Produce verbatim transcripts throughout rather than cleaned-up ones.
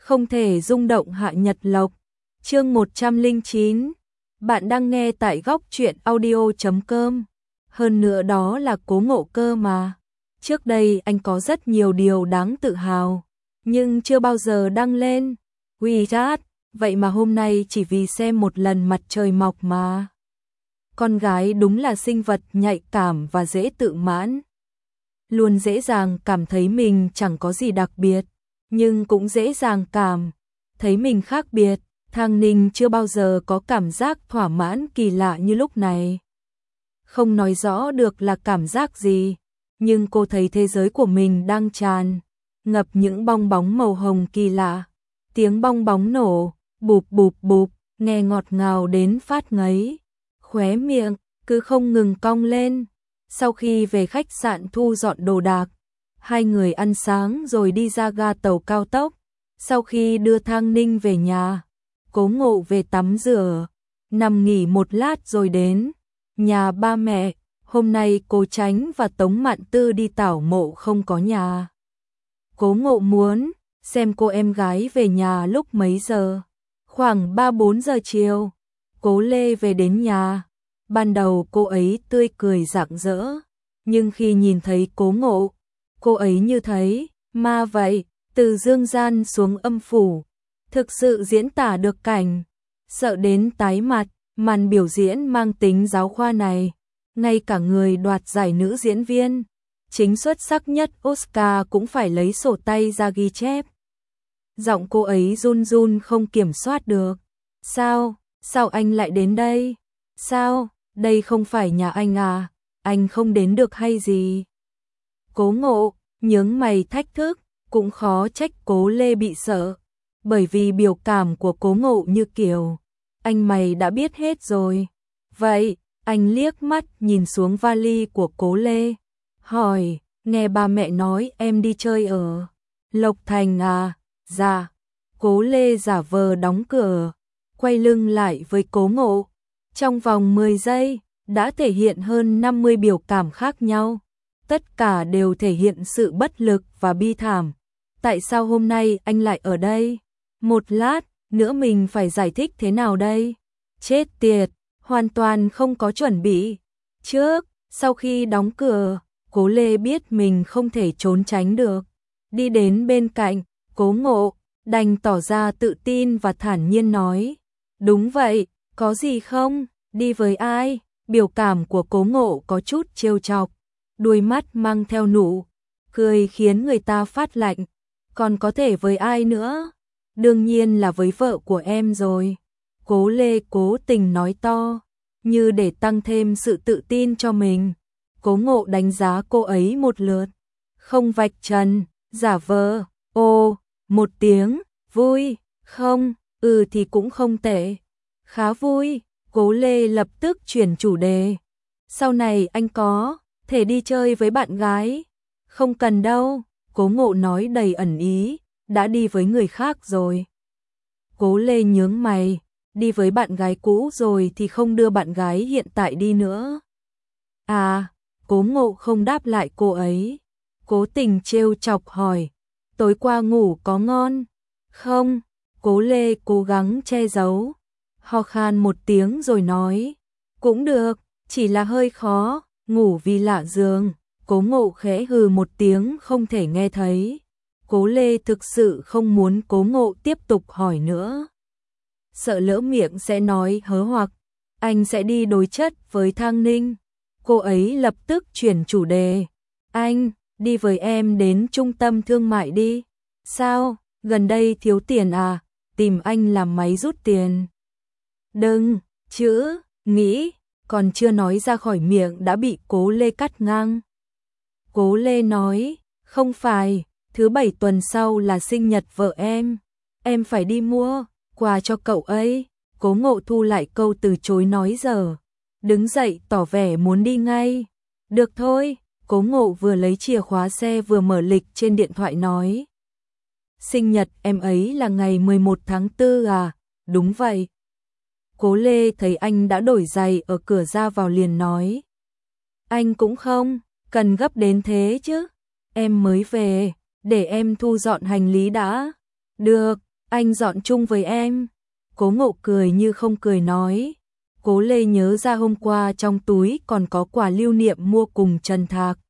Không thể rung động hạ nhật lộc. Chương một trăm lẻ chín. Bạn đang nghe tại góc truyện audio chấm com. Hơn nữa đó là Cố Ngộ cơ mà. Trước đây anh có rất nhiều điều đáng tự hào, nhưng chưa bao giờ đăng lên WeChat, vậy mà hôm nay chỉ vì xem một lần mặt trời mọc mà. Con gái đúng là sinh vật nhạy cảm và dễ tự mãn. Luôn dễ dàng cảm thấy mình chẳng có gì đặc biệt, nhưng cũng dễ dàng cảm thấy mình khác biệt. Thang Ninh chưa bao giờ có cảm giác thỏa mãn kỳ lạ như lúc này. Không nói rõ được là cảm giác gì, nhưng cô thấy thế giới của mình đang tràn ngập những bong bóng màu hồng kỳ lạ. Tiếng bong bóng nổ, bụp bụp bụp, nghe ngọt ngào đến phát ngấy. Khóe miệng cứ không ngừng cong lên. Sau khi về khách sạn thu dọn đồ đạc, hai người ăn sáng rồi đi ra ga tàu cao tốc. Sau khi đưa Thang Ninh về nhà, Cố Ngộ về tắm rửa, nằm nghỉ một lát rồi đến nhà ba mẹ. Hôm nay Cố Chánh và Tống Mạn Tư đi tảo mộ không có nhà. Cố Ngộ muốn xem cô em gái về nhà lúc mấy giờ. Khoảng ba bốn giờ chiều, Cố Lê về đến nhà. Ban đầu cô ấy tươi cười rạng rỡ, nhưng khi nhìn thấy Cố Ngộ, cô ấy như thấy ma vậy, từ dương gian xuống âm phủ. Thực sự diễn tả được cảnh sợ đến tái mặt. Màn biểu diễn mang tính giáo khoa này, ngay cả người đoạt giải nữ diễn viên chính xuất sắc nhất Oscar cũng phải lấy sổ tay ra ghi chép. Giọng cô ấy run run không kiểm soát được. Sao, sao anh lại đến đây? Sao, đây không phải nhà anh à? Anh không đến được hay gì? Cố Ngộ nhướng mày thách thức, cũng khó trách Cố Lê bị sợ, bởi vì biểu cảm của Cố Ngộ như kiểu anh mày đã biết hết rồi. Vậy, anh liếc mắt nhìn xuống vali của Cố Lê, hỏi, nghe ba mẹ nói em đi chơi ở Lộc Thành à? Dạ. Cố Lê giả vờ đóng cửa, quay lưng lại với Cố Ngộ. Trong vòng mười giây, đã thể hiện hơn năm mươi biểu cảm khác nhau. Tất cả đều thể hiện sự bất lực và bi thảm. Tại sao hôm nay anh lại ở đây? Một lát nữa mình phải giải thích thế nào đây? Chết tiệt, hoàn toàn không có chuẩn bị. Trước, sau khi đóng cửa, Cố Lê biết mình không thể trốn tránh được. Đi đến bên cạnh Cố Ngộ, đành tỏ ra tự tin và thản nhiên nói. Đúng vậy, có gì không? Đi với ai? Biểu cảm của Cố Ngộ có chút trêu chọc, đuôi mắt mang theo nụ cười khiến người ta phát lạnh. Còn có thể với ai nữa? Đương nhiên là với vợ của em rồi. Cố Lê cố tình nói to, như để tăng thêm sự tự tin cho mình. Cố Ngộ đánh giá cô ấy một lượt, không vạch trần, giả vờ, ô, một tiếng, vui, không, ừ thì cũng không tệ, khá vui. Cố Lê lập tức chuyển chủ đề. Sau này anh có thể đi chơi với bạn gái? Không cần đâu, Cố Ngộ nói đầy ẩn ý, đã đi với người khác rồi. Cố Lê nhướng mày, đi với bạn gái cũ rồi thì không đưa bạn gái hiện tại đi nữa. À, Cố Ngộ không đáp lại cô ấy, cố tình trêu chọc hỏi, tối qua ngủ có ngon? Không, Cố Lê cố gắng che giấu, ho khan một tiếng rồi nói, cũng được, chỉ là hơi khó, ngủ vì lạ giường. Cố Ngộ khẽ hừ một tiếng không thể nghe thấy. Cố Lê thực sự không muốn Cố Ngộ tiếp tục hỏi nữa, sợ lỡ miệng sẽ nói hớ hoặc anh sẽ đi đối chất với Thang Ninh. Cô ấy lập tức chuyển chủ đề, anh, đi với em đến trung tâm thương mại đi. Sao, gần đây thiếu tiền à? Tìm anh làm máy rút tiền. Đừng, chữ, nghĩ, còn chưa nói ra khỏi miệng đã bị Cố Lê cắt ngang. Cố Lê nói, không phải, thứ bảy tuần sau là sinh nhật vợ em, em phải đi mua quà cho cậu ấy. Cố Ngộ thu lại câu từ chối nói dở, đứng dậy tỏ vẻ muốn đi ngay. Được thôi, Cố Ngộ vừa lấy chìa khóa xe vừa mở lịch trên điện thoại nói. Sinh nhật em ấy là ngày mười một tháng tư à? Đúng vậy. Cố Lê thấy anh đã đổi giày ở cửa ra vào liền nói. Anh cũng không cần gấp đến thế chứ, em mới về, để em thu dọn hành lý đã. Được, Anh dọn chung với em. Cố Ngộ cười như không cười nói. Cố Lê nhớ ra hôm qua trong túi còn có quà lưu niệm mua cùng Trần Thạc.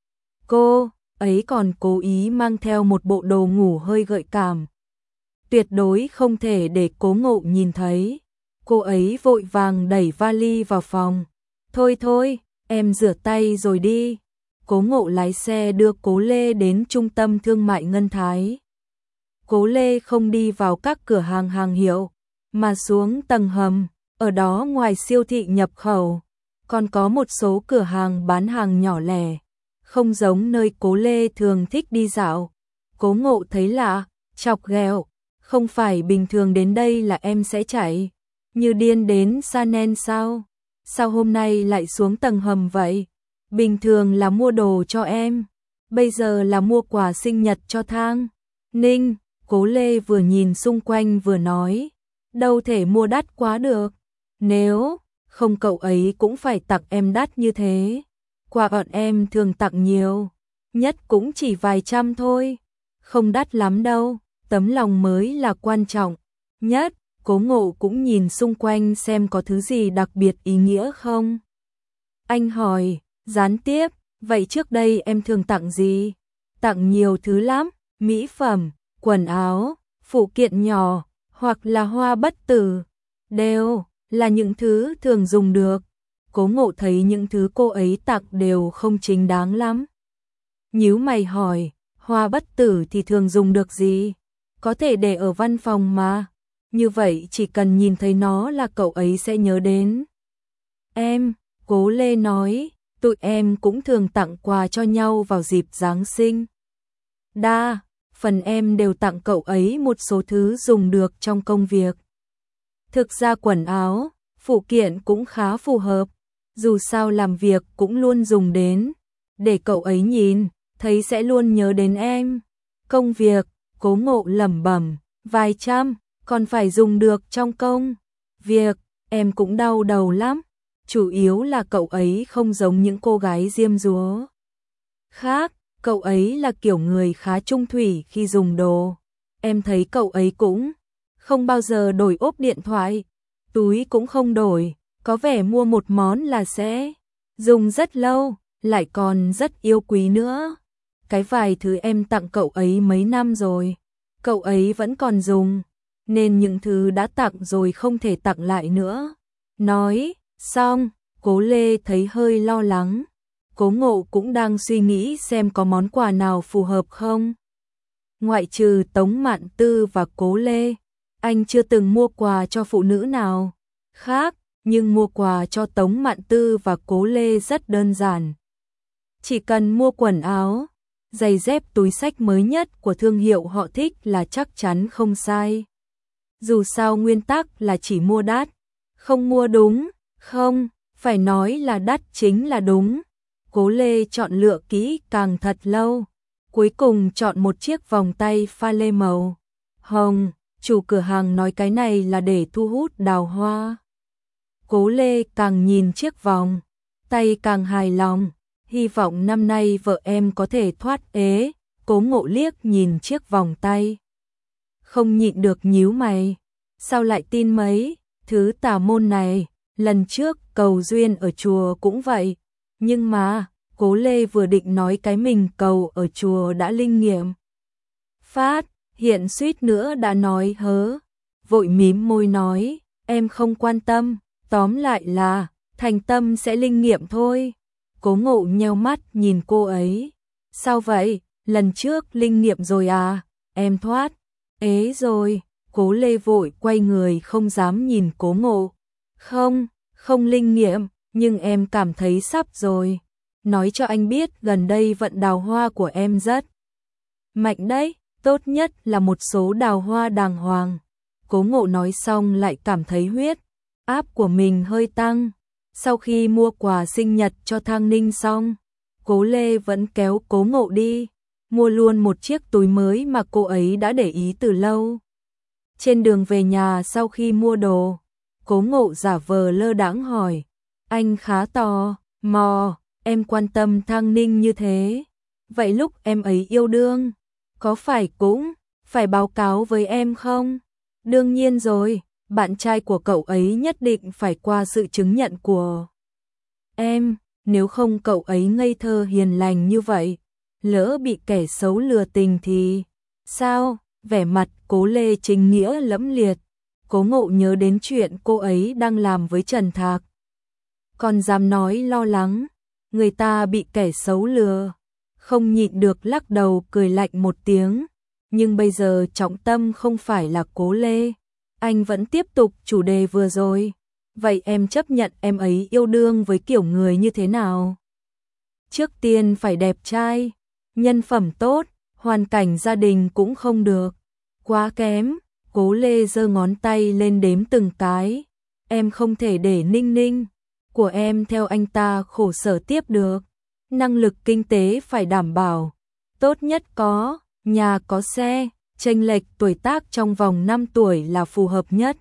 Cô ấy còn cố ý mang theo một bộ đồ ngủ hơi gợi cảm. Tuyệt đối không thể để Cố Ngộ nhìn thấy. Cô ấy vội vàng đẩy vali vào phòng. Thôi thôi, em rửa tay rồi đi. Cố Ngộ lái xe đưa Cố Lê đến trung tâm thương mại Ngân Thái. Cố Lê không đi vào các cửa hàng hàng hiệu, mà xuống tầng hầm. Ở đó ngoài siêu thị nhập khẩu, còn có một số cửa hàng bán hàng nhỏ lẻ, không giống nơi Cố Lê thường thích đi dạo. Cố Ngộ thấy lạ, chọc ghẹo, không phải bình thường đến đây là em sẽ chạy như điên đến Chanel sao? Sao hôm nay lại xuống tầng hầm vậy? Bình thường là mua đồ cho em, bây giờ là mua quà sinh nhật cho Thang Ninh. Cố Lê vừa nhìn xung quanh vừa nói, đâu thể mua đắt quá được. Nếu không cậu ấy cũng phải tặng em đắt như thế. Quà bọn em thường tặng nhiều, nhất cũng chỉ vài trăm thôi, không đắt lắm đâu, tấm lòng mới là quan trọng nhất. Cố Ngộ cũng nhìn xung quanh xem có thứ gì đặc biệt ý nghĩa không. Anh hỏi, gián tiếp, vậy trước đây em thường tặng gì? Tặng nhiều thứ lắm, mỹ phẩm, quần áo, phụ kiện nhỏ, hoặc là hoa bất tử, đều là những thứ thường dùng được. Cố Ngộ thấy những thứ cô ấy tặng đều không chính đáng lắm. Nhíu mày hỏi, hoa bất tử thì thường dùng được gì? Có thể để ở văn phòng mà. Như vậy chỉ cần nhìn thấy nó là cậu ấy sẽ nhớ đến em. Cố Lê nói, tụi em cũng thường tặng quà cho nhau vào dịp Giáng sinh. Đa phần em đều tặng cậu ấy một số thứ dùng được trong công việc. Thực ra quần áo, phụ kiện cũng khá phù hợp, dù sao làm việc cũng luôn dùng đến, để cậu ấy nhìn, thấy sẽ luôn nhớ đến em. Công việc, Cố Ngộ lẩm bẩm, vài trăm, còn phải dùng được trong công việc, em cũng đau đầu lắm. Chủ yếu là cậu ấy không giống những cô gái diêm dúa khác, cậu ấy là kiểu người khá trung thủy khi dùng đồ. Em thấy cậu ấy cũng không bao giờ đổi ốp điện thoại, túi cũng không đổi, có vẻ mua một món là sẽ dùng rất lâu, lại còn rất yêu quý nữa. Cái vài thứ em tặng cậu ấy mấy năm rồi, cậu ấy vẫn còn dùng, nên những thứ đã tặng rồi không thể tặng lại nữa. Nói xong, Cố Lê thấy hơi lo lắng. Cố Ngộ cũng đang suy nghĩ xem có món quà nào phù hợp không. Ngoại trừ Tống Mạn Tư và Cố Lê, anh chưa từng mua quà cho phụ nữ nào khác, nhưng mua quà cho Tống Mạn Tư và Cố Lê rất đơn giản. Chỉ cần mua quần áo, giày dép, túi xách mới nhất của thương hiệu họ thích là chắc chắn không sai. Dù sao nguyên tắc là chỉ mua đắt, không mua đúng, không, phải nói là đắt chính là đúng. Cố Lê chọn lựa kỹ càng thật lâu, cuối cùng chọn một chiếc vòng tay pha lê màu hồng. Chủ cửa hàng nói cái này là để thu hút đào hoa. Cố Lê càng nhìn chiếc vòng tay càng hài lòng, hy vọng năm nay vợ em có thể thoát ế. Cố Ngộ liếc nhìn chiếc vòng tay, không nhịn được nhíu mày, sao lại tin mấy thứ tà môn này, lần trước cầu duyên ở chùa cũng vậy. Nhưng mà, Cố Lê vừa định nói cái mình cầu ở chùa đã linh nghiệm phát, hiện suýt nữa đã nói hớ, vội mím môi nói, em không quan tâm, tóm lại là, thành tâm sẽ linh nghiệm thôi. Cố Ngộ nheo mắt nhìn cô ấy, sao vậy, lần trước linh nghiệm rồi à, em thoát ế rồi. Cố Lê vội quay người không dám nhìn Cố Ngộ, không, không linh nghiệm, nhưng em cảm thấy sắp rồi. Nói cho anh biết gần đây vận đào hoa của em rất mạnh đấy, tốt nhất là một số đào hoa đàng hoàng. Cố Ngộ nói xong lại cảm thấy huyết áp của mình hơi tăng. Sau khi mua quà sinh nhật cho Thang Ninh xong, Cố Lê vẫn kéo Cố Ngộ đi, mua luôn một chiếc túi mới mà cô ấy đã để ý từ lâu. Trên đường về nhà sau khi mua đồ, Cố Ngộ giả vờ lơ đãng hỏi, anh khá tò mò, em quan tâm Thang Ninh như thế, vậy lúc em ấy yêu đương, có phải cũng phải báo cáo với em không? Đương nhiên rồi, bạn trai của cậu ấy nhất định phải qua sự chứng nhận của em, nếu không cậu ấy ngây thơ hiền lành như vậy, lỡ bị kẻ xấu lừa tình thì sao? Vẻ mặt Cố Lê chính nghĩa lẫm liệt. Cố Ngộ nhớ đến chuyện cô ấy đang làm với Trần Thạc, còn dám nói lo lắng, người ta bị kẻ xấu lừa, không nhịn được lắc đầu cười lạnh một tiếng. Nhưng bây giờ trọng tâm không phải là Cố Lê, anh vẫn tiếp tục chủ đề vừa rồi. Vậy em chấp nhận em ấy yêu đương với kiểu người như thế nào? Trước tiên phải đẹp trai, nhân phẩm tốt, hoàn cảnh gia đình cũng không được quá kém. Cố Lê giơ ngón tay lên đếm từng cái. Em không thể để Ninh Ninh của em theo anh ta khổ sở tiếp được. Năng lực kinh tế phải đảm bảo, tốt nhất có nhà có xe, chênh lệch tuổi tác trong vòng năm tuổi là phù hợp nhất.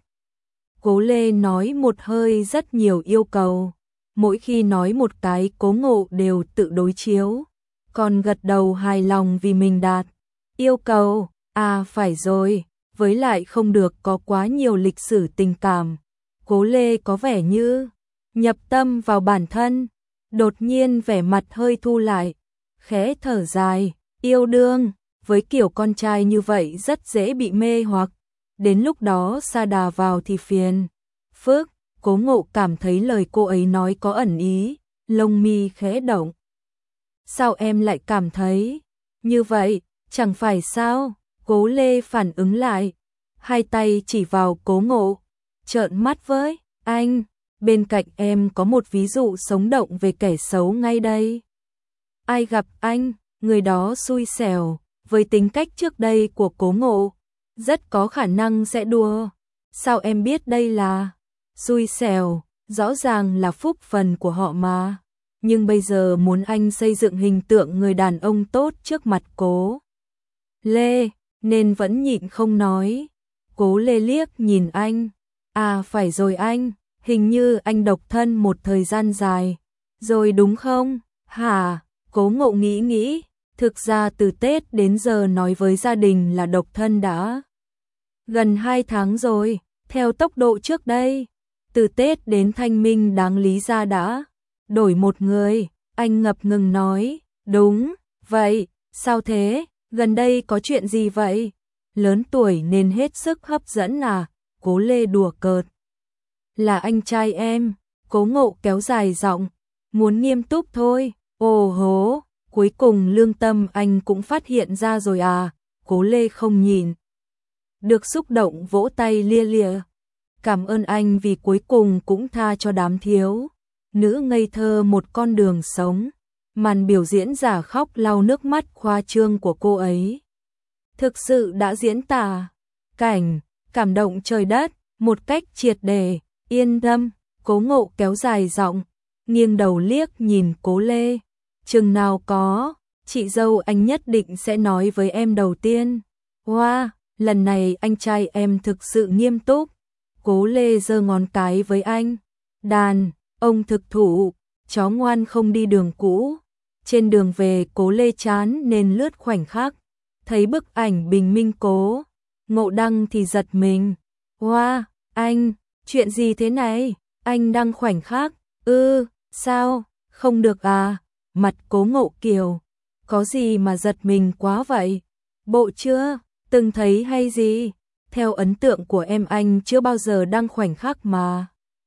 Cố Lê nói một hơi rất nhiều yêu cầu, mỗi khi nói một cái Cố Ngộ đều tự đối chiếu, còn gật đầu hài lòng vì mình đạt yêu cầu. À phải rồi, với lại không được có quá nhiều lịch sử tình cảm. Cố Lê có vẻ như nhập tâm vào bản thân, đột nhiên vẻ mặt hơi thu lại, khẽ thở dài, yêu đương với kiểu con trai như vậy rất dễ bị mê hoặc, đến lúc đó sa đà vào thì phiền phức. Cố Ngộ cảm thấy lời cô ấy nói có ẩn ý, lông mi khẽ động. Sao em lại cảm thấy như vậy? Chẳng phải sao? Cố Lê phản ứng lại, hai tay chỉ vào Cố Ngộ, trợn mắt với anh, bên cạnh em có một ví dụ sống động về kẻ xấu ngay đây. Ai gặp anh, người đó xui xẻo. Với tính cách trước đây của Cố Ngộ, rất có khả năng sẽ đùa. Sao em biết đây là xui xẻo? Rõ ràng là phúc phần của họ mà. Nhưng bây giờ muốn anh xây dựng hình tượng người đàn ông tốt trước mặt Cố Lê, nên vẫn nhịn không nói. Cố Lê liếc nhìn anh. À phải rồi anh, hình như anh độc thân một thời gian dài rồi đúng không? Hả? Cố Ngộ nghĩ nghĩ. Thực ra từ Tết đến giờ nói với gia đình là độc thân đã gần hai tháng rồi, theo tốc độ trước đây. Từ Tết đến Thanh Minh đáng lý ra đã đổi một người. Anh ngập ngừng nói, đúng, vậy, sao thế, gần đây có chuyện gì vậy? Lớn tuổi nên hết sức hấp dẫn à? Cố Lê đùa cợt. Là anh trai em. Cố Ngộ kéo dài giọng, muốn nghiêm túc thôi. Ồ hố, cuối cùng lương tâm anh cũng phát hiện ra rồi à? Cố Lê không nhìn được xúc động vỗ tay lia lịa. Cảm ơn anh vì cuối cùng cũng tha cho đám thiếu nữ ngây thơ một con đường sống. Màn biểu diễn giả khóc lau nước mắt khoa trương của cô ấy thực sự đã diễn tả cảnh cảm động trời đất một cách triệt để. Yên tâm, Cố Ngộ kéo dài giọng, nghiêng đầu liếc nhìn Cố Lê. Chừng nào có, chị dâu anh nhất định sẽ nói với em đầu tiên. Wow, lần này anh trai em thực sự nghiêm túc. Cố Lê giơ ngón cái với anh. Đàn, ông thực thụ, chó ngoan không đi đường cũ. Trên đường về Cố Lê chán nên lướt khoảnh khắc. Thấy bức ảnh bình minh Cố Ngộ đăng thì giật mình. Wow, anh, chuyện gì thế này? Anh đăng khoảnh khắc. Ư, sao, không được à? Mặt Cố Ngộ kiều. Có gì mà giật mình quá vậy? Bộ chưa từng thấy hay gì? Theo ấn tượng của em anh chưa bao giờ đăng khoảnh khắc mà.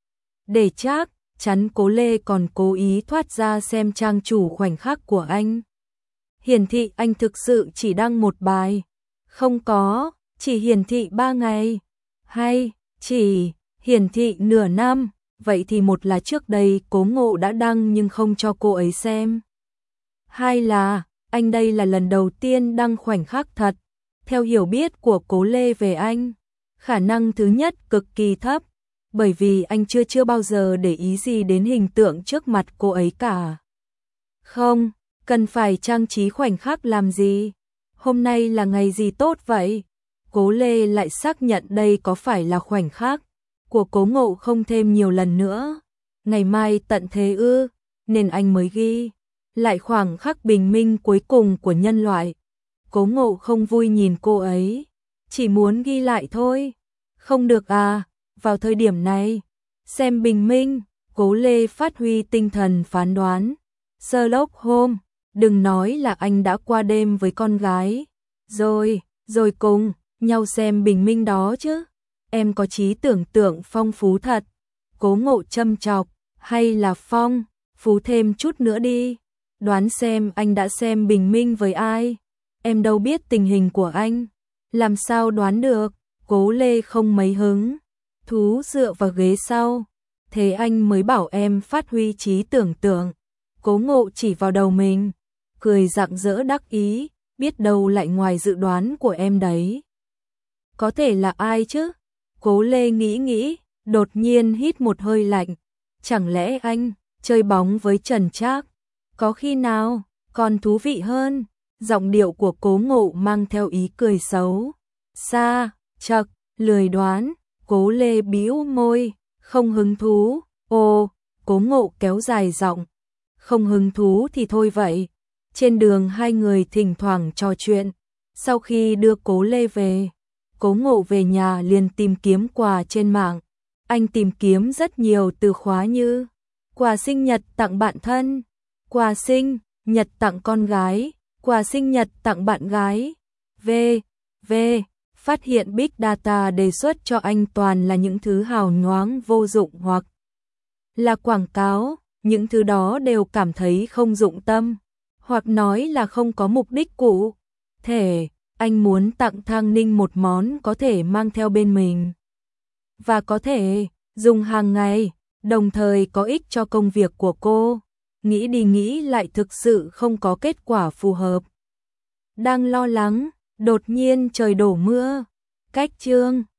Để chắc chắn Cố Lê còn cố ý thoát ra xem trang chủ khoảnh khắc của anh. Hiển thị anh thực sự chỉ đăng một bài. Không có, chỉ hiển thị ba ngày. Hay, chỉ hiển thị nửa năm. Vậy thì một là trước đây Cố Ngộ đã đăng nhưng không cho cô ấy xem. Hai là, anh đây là lần đầu tiên đăng khoảnh khắc thật. Theo hiểu biết của Cố Lê về anh, khả năng thứ nhất cực kỳ thấp, bởi vì anh chưa chưa bao giờ để ý gì đến hình tượng trước mặt cô ấy cả. Không, cần phải trang trí khoảnh khắc làm gì? Hôm nay là ngày gì tốt vậy? Cố Lê lại xác nhận đây có phải là khoảnh khắc của Cố Ngộ không thêm nhiều lần nữa. Ngày mai tận thế ư, nên anh mới ghi lại khoảng khắc bình minh cuối cùng của nhân loại. Cố Ngộ không vui nhìn cô ấy. chỉ muốn ghi lại thôi. Không được à, vào thời điểm này, xem bình minh, Cố Lê phát huy tinh thần phán đoán. Sherlock Holmes, đừng nói là anh đã qua đêm với con gái, rồi, rồi cùng nhau xem bình minh đó chứ. Em có trí tưởng tượng phong phú thật. Cố Ngộ châm chọc, hay là phong phú thêm chút nữa đi. Đoán xem anh đã xem bình minh với ai. Em đâu biết tình hình của anh. Làm sao đoán được. Cố Lê không mấy hứng thú dựa vào ghế sau. Thế anh mới bảo em phát huy trí tưởng tượng. Cố Ngộ chỉ vào đầu mình, cười rạng rỡ đắc ý, biết đâu lại ngoài dự đoán của em đấy. Có thể là ai chứ? Cố Lê nghĩ nghĩ, đột nhiên hít một hơi lạnh. Chẳng lẽ anh chơi bóng với Trần Trác? Có khi nào còn thú vị hơn? Giọng điệu của Cố Ngộ mang theo ý cười xấu xa, chậc, lười đoán. Cố Lê bĩu môi, không hứng thú. Ồ, Cố Ngộ kéo dài giọng, không hứng thú thì thôi vậy. Trên đường hai người thỉnh thoảng trò chuyện. Sau khi đưa Cố Lê về, Cố Ngộ về nhà liền tìm kiếm quà trên mạng. Anh tìm kiếm rất nhiều từ khóa như quà sinh nhật tặng bạn thân, quà sinh nhật tặng con gái, quà sinh nhật tặng bạn gái. V. V. Phát hiện Big Data đề xuất cho anh toàn là những thứ hào nhoáng vô dụng hoặc là quảng cáo. Những thứ đó đều cảm thấy không dụng tâm, hoặc nói là không có mục đích cụ thể. Anh muốn tặng Thang Ninh một món có thể mang theo bên mình và có thể dùng hàng ngày, đồng thời có ích cho công việc của cô. Nghĩ đi nghĩ lại thực sự không có kết quả phù hợp. Đang lo lắng, đột nhiên trời đổ mưa. Cách chương